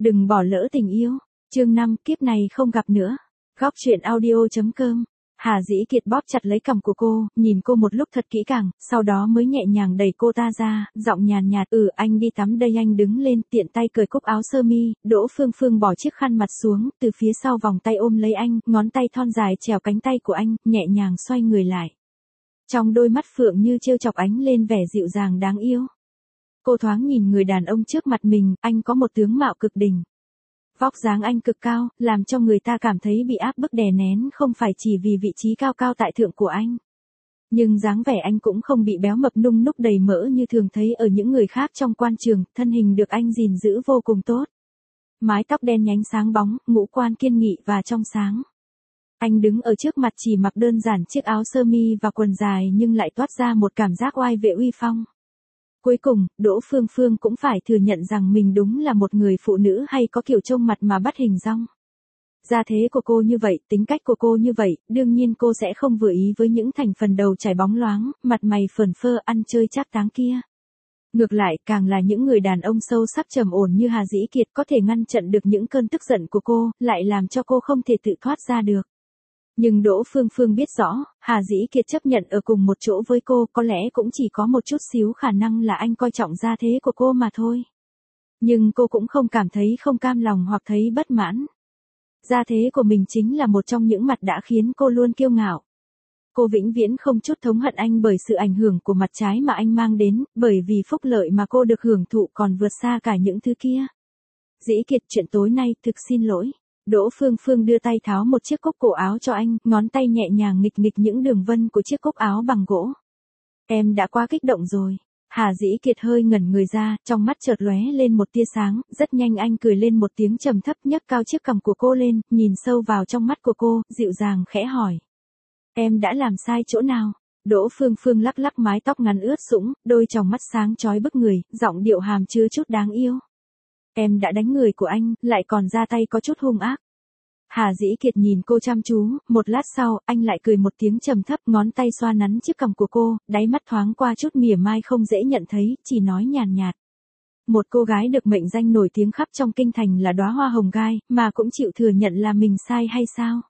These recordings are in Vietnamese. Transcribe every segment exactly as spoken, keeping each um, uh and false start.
Đừng bỏ lỡ tình yêu. Chương năm, kiếp này không gặp nữa. Góc truyện audio.com. Hà Dĩ Kiệt bóp chặt lấy cằm của cô, nhìn cô một lúc thật kỹ càng, sau đó mới nhẹ nhàng đẩy cô ta ra, giọng nhàn nhạt, ừ anh đi tắm đây. Anh đứng lên, tiện tay cởi cúc áo sơ mi. Đỗ Phương Phương bỏ chiếc khăn mặt xuống, từ phía sau vòng tay ôm lấy anh, ngón tay thon dài trèo cánh tay của anh, nhẹ nhàng xoay người lại. Trong đôi mắt phượng như trêu chọc ánh lên vẻ dịu dàng đáng yêu. Cô thoáng nhìn người đàn ông trước mặt mình, anh có một tướng mạo cực đỉnh. Vóc dáng anh cực cao, làm cho người ta cảm thấy bị áp bức đè nén, không phải chỉ vì vị trí cao cao tại thượng của anh. Nhưng dáng vẻ anh cũng không bị béo mập nung núc đầy mỡ như thường thấy ở những người khác trong quan trường, thân hình được anh gìn giữ vô cùng tốt. Mái tóc đen nhánh sáng bóng, ngũ quan kiên nghị và trong sáng. Anh đứng ở trước mặt chỉ mặc đơn giản chiếc áo sơ mi và quần dài nhưng lại toát ra một cảm giác oai vệ uy phong. Cuối cùng, Đỗ Phương Phương cũng phải thừa nhận rằng mình đúng là một người phụ nữ hay có kiểu trông mặt mà bắt hình dong. Gia thế của cô như vậy, tính cách của cô như vậy, đương nhiên cô sẽ không vừa ý với những thành phần đầu chảy bóng loáng, mặt mày phờn phơ ăn chơi trác táng kia. Ngược lại, càng là những người đàn ông sâu sắc trầm ổn như Hà Dĩ Kiệt có thể ngăn chặn được những cơn tức giận của cô, lại làm cho cô không thể tự thoát ra được. Nhưng Đỗ Phương Phương biết rõ, Hà Dĩ Kiệt chấp nhận ở cùng một chỗ với cô có lẽ cũng chỉ có một chút xíu khả năng là anh coi trọng gia thế của cô mà thôi. Nhưng cô cũng không cảm thấy không cam lòng hoặc thấy bất mãn. Gia thế của mình chính là một trong những mặt đã khiến cô luôn kiêu ngạo. Cô vĩnh viễn không chút thống hận anh bởi sự ảnh hưởng của mặt trái mà anh mang đến, bởi vì phúc lợi mà cô được hưởng thụ còn vượt xa cả những thứ kia. Dĩ Kiệt, chuyện tối nay thực xin lỗi. Đỗ Phương Phương đưa tay tháo một chiếc cúc cổ áo cho anh, ngón tay nhẹ nhàng nghịch nghịch những đường vân của chiếc cúc áo bằng gỗ. Em đã quá kích động rồi. Hà Dĩ Kiệt hơi ngẩn người ra, trong mắt chợt lóe lên một tia sáng, rất nhanh anh cười lên một tiếng trầm thấp, nhấc cao chiếc cằm của cô lên, nhìn sâu vào trong mắt của cô, dịu dàng khẽ hỏi. Em đã làm sai chỗ nào? Đỗ Phương Phương lắc lắc mái tóc ngắn ướt sũng, đôi tròng mắt sáng chói bức người, giọng điệu hàm chứa chút đáng yêu. Em đã đánh người của anh, lại còn ra tay có chút hung ác. Hà Dĩ Kiệt nhìn cô chăm chú, một lát sau, anh lại cười một tiếng trầm thấp, ngón tay xoa nắn chiếc cằm của cô, đáy mắt thoáng qua chút mỉa mai không dễ nhận thấy, chỉ nói nhàn nhạt. Một cô gái được mệnh danh nổi tiếng khắp trong kinh thành là đóa hoa hồng gai, mà cũng chịu thừa nhận là mình sai hay sao?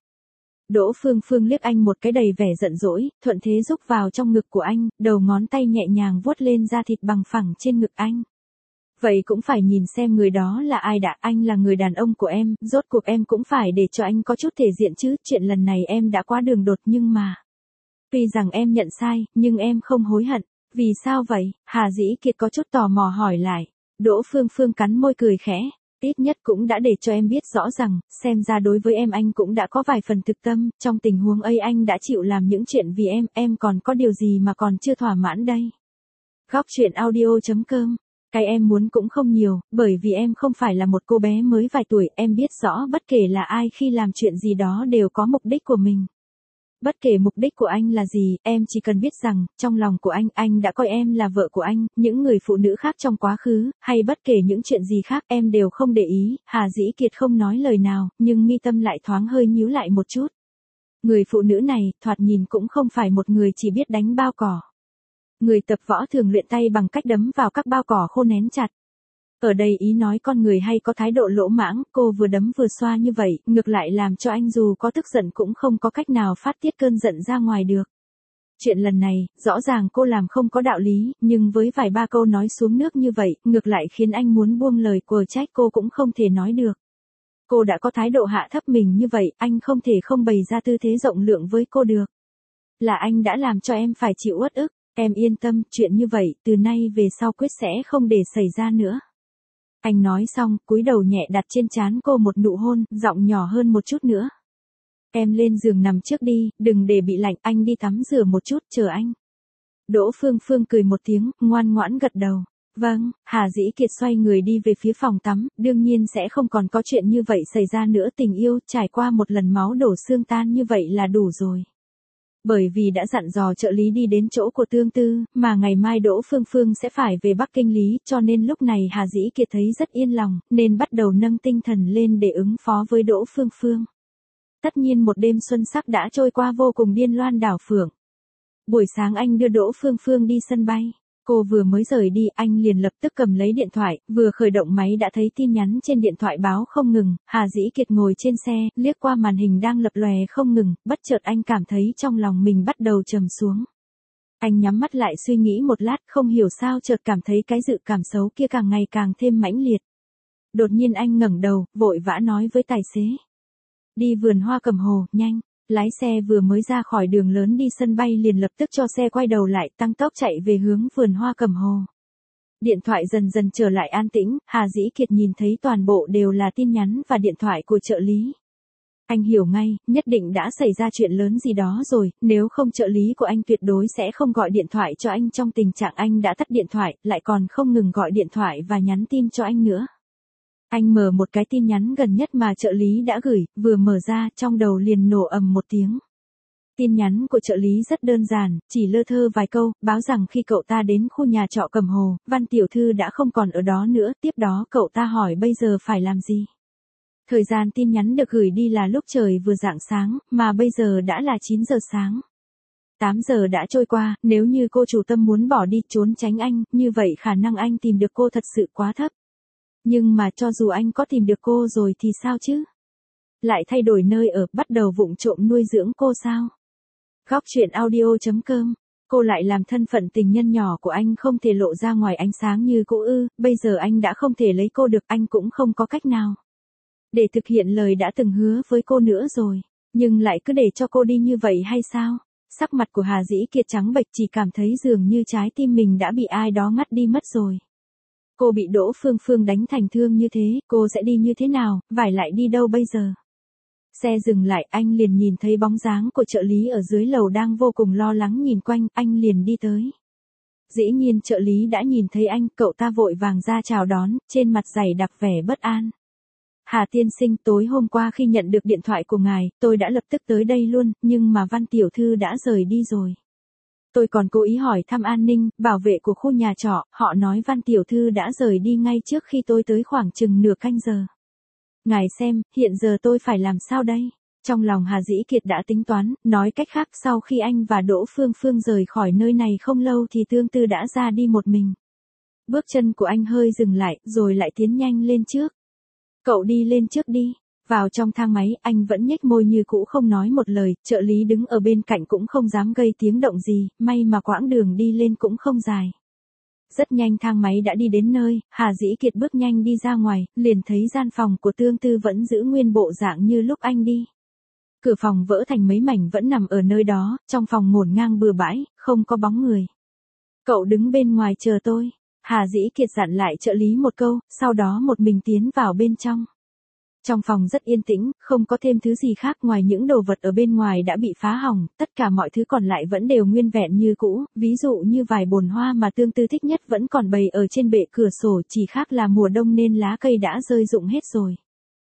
Đỗ Phương Phương liếc anh một cái đầy vẻ giận dỗi, thuận thế rúc vào trong ngực của anh, đầu ngón tay nhẹ nhàng vuốt lên da thịt bằng phẳng trên ngực anh. Vậy cũng phải nhìn xem người đó là ai đã, anh là người đàn ông của em, rốt cuộc em cũng phải để cho anh có chút thể diện chứ, chuyện lần này em đã quá đường đột nhưng mà. Tuy rằng em nhận sai, nhưng em không hối hận, vì sao vậy? Hà Dĩ Kiệt có chút tò mò hỏi lại. Đỗ Phương Phương cắn môi cười khẽ, ít nhất cũng đã để cho em biết rõ rằng, xem ra đối với em anh cũng đã có vài phần thực tâm, trong tình huống ấy anh đã chịu làm những chuyện vì em, em còn có điều gì mà còn chưa thỏa mãn đây? Góc truyện audio.com. Cái em muốn cũng không nhiều, bởi vì em không phải là một cô bé mới vài tuổi, em biết rõ bất kể là ai khi làm chuyện gì đó đều có mục đích của mình. Bất kể mục đích của anh là gì, em chỉ cần biết rằng, trong lòng của anh, anh đã coi em là vợ của anh, những người phụ nữ khác trong quá khứ, hay bất kể những chuyện gì khác, em đều không để ý. Hà Dĩ Kiệt không nói lời nào, nhưng mi tâm lại thoáng hơi nhíu lại một chút. Người phụ nữ này, thoạt nhìn cũng không phải một người chỉ biết đánh bao cỏ. Người tập võ thường luyện tay bằng cách đấm vào các bao cỏ khô nén chặt. Ở đây ý nói con người hay có thái độ lỗ mãng, cô vừa đấm vừa xoa như vậy, ngược lại làm cho anh dù có tức giận cũng không có cách nào phát tiết cơn giận ra ngoài được. Chuyện lần này, rõ ràng cô làm không có đạo lý, nhưng với vài ba câu nói xuống nước như vậy, ngược lại khiến anh muốn buông lời quờ trách cô cũng không thể nói được. Cô đã có thái độ hạ thấp mình như vậy, anh không thể không bày ra tư thế rộng lượng với cô được. Là anh đã làm cho em phải chịu uất ức. Em yên tâm, chuyện như vậy, từ nay về sau quyết sẽ không để xảy ra nữa. Anh nói xong, cúi đầu nhẹ đặt trên trán cô một nụ hôn, giọng nhỏ hơn một chút nữa. Em lên giường nằm trước đi, đừng để bị lạnh, anh đi tắm rửa một chút, chờ anh. Đỗ Phương Phương cười một tiếng, ngoan ngoãn gật đầu. Vâng, Hà Dĩ Kiệt xoay người đi về phía phòng tắm, đương nhiên sẽ không còn có chuyện như vậy xảy ra nữa, tình yêu, trải qua một lần máu đổ xương tan như vậy là đủ rồi. Bởi vì đã dặn dò trợ lý đi đến chỗ của Tương Tư, mà ngày mai Đỗ Phương Phương sẽ phải về Bắc Kinh lý, cho nên lúc này Hà Dĩ Kiệt thấy rất yên lòng, nên bắt đầu nâng tinh thần lên để ứng phó với Đỗ Phương Phương. Tất nhiên một đêm xuân sắc đã trôi qua vô cùng điên loan đảo phượng. Buổi sáng anh đưa Đỗ Phương Phương đi sân bay. Cô vừa mới rời đi, anh liền lập tức cầm lấy điện thoại, vừa khởi động máy đã thấy tin nhắn trên điện thoại báo không ngừng. Hà Dĩ Kiệt ngồi trên xe, liếc qua màn hình đang lập lòe không ngừng, bất chợt anh cảm thấy trong lòng mình bắt đầu trầm xuống. Anh nhắm mắt lại suy nghĩ một lát, không hiểu sao chợt cảm thấy cái dự cảm xấu kia càng ngày càng thêm mãnh liệt. Đột nhiên anh ngẩng đầu, vội vã nói với tài xế. Đi vườn hoa Cẩm Hồ, nhanh. Lái xe vừa mới ra khỏi đường lớn đi sân bay liền lập tức cho xe quay đầu lại, tăng tốc chạy về hướng vườn hoa Cẩm Hồ. Điện thoại dần dần trở lại an tĩnh, Hà Dĩ Kiệt nhìn thấy toàn bộ đều là tin nhắn và điện thoại của trợ lý. Anh hiểu ngay, nhất định đã xảy ra chuyện lớn gì đó rồi, nếu không trợ lý của anh tuyệt đối sẽ không gọi điện thoại cho anh trong tình trạng anh đã tắt điện thoại, lại còn không ngừng gọi điện thoại và nhắn tin cho anh nữa. Anh mở một cái tin nhắn gần nhất mà trợ lý đã gửi, vừa mở ra trong đầu liền nổ ầm một tiếng. Tin nhắn của trợ lý rất đơn giản, chỉ lơ thơ vài câu, báo rằng khi cậu ta đến khu nhà trọ Cẩm Hồ, Văn tiểu thư đã không còn ở đó nữa, tiếp đó cậu ta hỏi bây giờ phải làm gì. Thời gian tin nhắn được gửi đi là lúc trời vừa rạng sáng, mà bây giờ đã là chín giờ sáng. tám giờ đã trôi qua, nếu như cô chủ tâm muốn bỏ đi trốn tránh anh, như vậy khả năng anh tìm được cô thật sự quá thấp. Nhưng mà cho dù anh có tìm được cô rồi thì sao chứ? Lại thay đổi nơi ở, bắt đầu vụng trộm nuôi dưỡng cô sao? Góc truyện audio chấm com. Cô lại làm thân phận tình nhân nhỏ của anh không thể lộ ra ngoài ánh sáng như cũ ư, bây giờ anh đã không thể lấy cô được, anh cũng không có cách nào để thực hiện lời đã từng hứa với cô nữa rồi, nhưng lại cứ để cho cô đi như vậy hay sao? Sắc mặt của Hà Dĩ Kiệt trắng bệch, chỉ cảm thấy dường như trái tim mình đã bị ai đó ngắt đi mất rồi. Cô bị Đỗ Phương Phương đánh thành thương như thế, cô sẽ đi như thế nào, vải lại đi đâu bây giờ? Xe dừng lại, anh liền nhìn thấy bóng dáng của trợ lý ở dưới lầu đang vô cùng lo lắng nhìn quanh, anh liền đi tới. Dĩ nhiên trợ lý đã nhìn thấy anh, cậu ta vội vàng ra chào đón, trên mặt dày đặc vẻ bất an. Hà tiên sinh, tối hôm qua khi nhận được điện thoại của ngài, tôi đã lập tức tới đây luôn, nhưng mà Văn tiểu thư đã rời đi rồi. Tôi còn cố ý hỏi thăm an ninh, bảo vệ của khu nhà trọ, họ nói Văn tiểu thư đã rời đi ngay trước khi tôi tới khoảng chừng nửa canh giờ. Ngài xem, hiện giờ tôi phải làm sao đây? Trong lòng Hà Dĩ Kiệt đã tính toán, nói cách khác sau khi anh và Đỗ Phương Phương rời khỏi nơi này không lâu thì Tương Tư đã ra đi một mình. Bước chân của anh hơi dừng lại, rồi lại tiến nhanh lên trước. Cậu đi lên trước đi. Vào trong thang máy, anh vẫn nhếch môi như cũ không nói một lời, trợ lý đứng ở bên cạnh cũng không dám gây tiếng động gì, may mà quãng đường đi lên cũng không dài. Rất nhanh thang máy đã đi đến nơi, Hà Dĩ Kiệt bước nhanh đi ra ngoài, liền thấy gian phòng của Tương Tư vẫn giữ nguyên bộ dạng như lúc anh đi. Cửa phòng vỡ thành mấy mảnh vẫn nằm ở nơi đó, trong phòng ngổn ngang bừa bãi, không có bóng người. Cậu đứng bên ngoài chờ tôi. Hà Dĩ Kiệt dặn lại trợ lý một câu, sau đó một mình tiến vào bên trong. Trong phòng rất yên tĩnh, không có thêm thứ gì khác ngoài những đồ vật ở bên ngoài đã bị phá hỏng, tất cả mọi thứ còn lại vẫn đều nguyên vẹn như cũ, ví dụ như vài bồn hoa mà Tương Tư thích nhất vẫn còn bày ở trên bệ cửa sổ, chỉ khác là mùa đông nên lá cây đã rơi rụng hết rồi.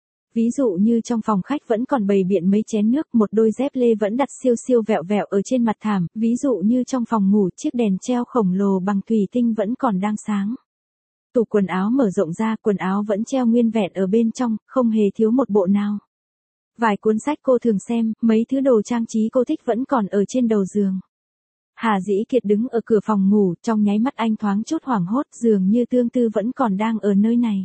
Ví dụ như trong phòng khách vẫn còn bày biện mấy chén nước, một đôi dép lê vẫn đặt siêu siêu vẹo vẹo ở trên mặt thảm, ví dụ như trong phòng ngủ chiếc đèn treo khổng lồ bằng thủy tinh vẫn còn đang sáng. Tủ quần áo mở rộng ra, quần áo vẫn treo nguyên vẹn ở bên trong, không hề thiếu một bộ nào. Vài cuốn sách cô thường xem, mấy thứ đồ trang trí cô thích vẫn còn ở trên đầu giường. Hà Dĩ Kiệt đứng ở cửa phòng ngủ, trong nháy mắt anh thoáng chút hoảng hốt, dường như Tương Tư vẫn còn đang ở nơi này.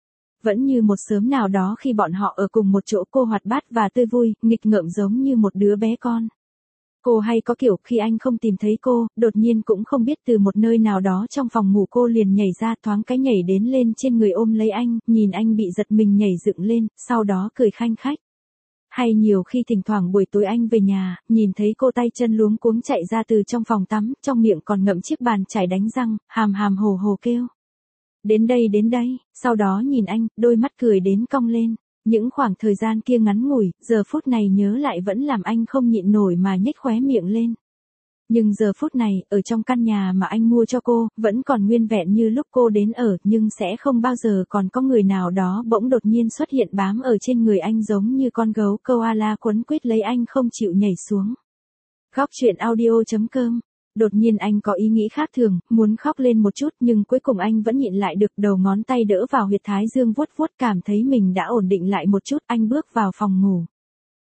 Vẫn như một sớm nào đó khi bọn họ ở cùng một chỗ, cô hoạt bát và tươi vui, nghịch ngợm giống như một đứa bé con. Cô hay có kiểu khi anh không tìm thấy cô, đột nhiên cũng không biết từ một nơi nào đó trong phòng ngủ cô liền nhảy ra, thoáng cái nhảy đến lên trên người ôm lấy anh, nhìn anh bị giật mình nhảy dựng lên, sau đó cười khanh khách. Hay nhiều khi thỉnh thoảng buổi tối anh về nhà, nhìn thấy cô tay chân luống cuống chạy ra từ trong phòng tắm, trong miệng còn ngậm chiếc bàn chải đánh răng, hàm hàm hồ hồ kêu. Đến đây đến đây, sau đó nhìn anh, đôi mắt cười đến cong lên. Những khoảng thời gian kia ngắn ngủi, giờ phút này nhớ lại vẫn làm anh không nhịn nổi mà nhếch khóe miệng lên. Nhưng giờ phút này, ở trong căn nhà mà anh mua cho cô, vẫn còn nguyên vẹn như lúc cô đến ở, nhưng sẽ không bao giờ còn có người nào đó bỗng đột nhiên xuất hiện bám ở trên người anh giống như con gấu koala quấn quýt lấy anh không chịu nhảy xuống. Góc truyện audio chấm com. Đột nhiên anh có ý nghĩ khác thường, muốn khóc lên một chút nhưng cuối cùng anh vẫn nhịn lại được, đầu ngón tay đỡ vào huyệt thái dương vuốt vuốt, cảm thấy mình đã ổn định lại một chút, anh bước vào phòng ngủ.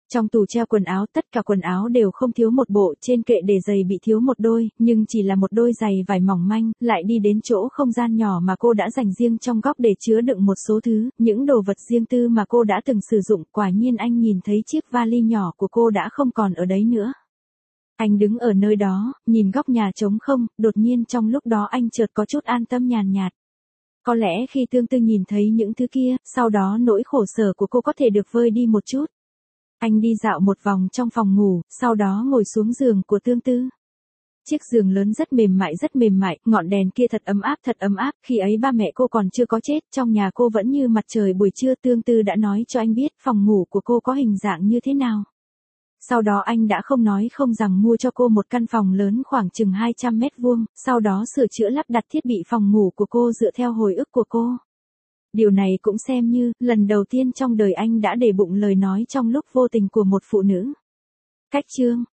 Trong tủ treo quần áo tất cả quần áo đều không thiếu một bộ, trên kệ để giày bị thiếu một đôi, nhưng chỉ là một đôi giày vải mỏng manh, lại đi đến chỗ không gian nhỏ mà cô đã dành riêng trong góc để chứa đựng một số thứ, những đồ vật riêng tư mà cô đã từng sử dụng. Quả nhiên anh nhìn thấy chiếc vali nhỏ của cô đã không còn ở đấy nữa. Anh đứng ở nơi đó, nhìn góc nhà trống không, đột nhiên trong lúc đó anh chợt có chút an tâm nhàn nhạt. Có lẽ khi Tương Tư nhìn thấy những thứ kia, sau đó nỗi khổ sở của cô có thể được vơi đi một chút. Anh đi dạo một vòng trong phòng ngủ, sau đó ngồi xuống giường của Tương Tư. Chiếc giường lớn rất mềm mại rất mềm mại, ngọn đèn kia thật ấm áp thật ấm áp, khi ấy ba mẹ cô còn chưa có chết, trong nhà cô vẫn như mặt trời buổi trưa. Tương Tư đã nói cho anh biết phòng ngủ của cô có hình dạng như thế nào. Sau đó anh đã không nói không rằng mua cho cô một căn phòng lớn khoảng chừng hai trăm mét vuông, sau đó sửa chữa lắp đặt thiết bị phòng ngủ của cô dựa theo hồi ức của cô. Điều này cũng xem như lần đầu tiên trong đời anh đã để bụng lời nói trong lúc vô tình của một phụ nữ. Cách chương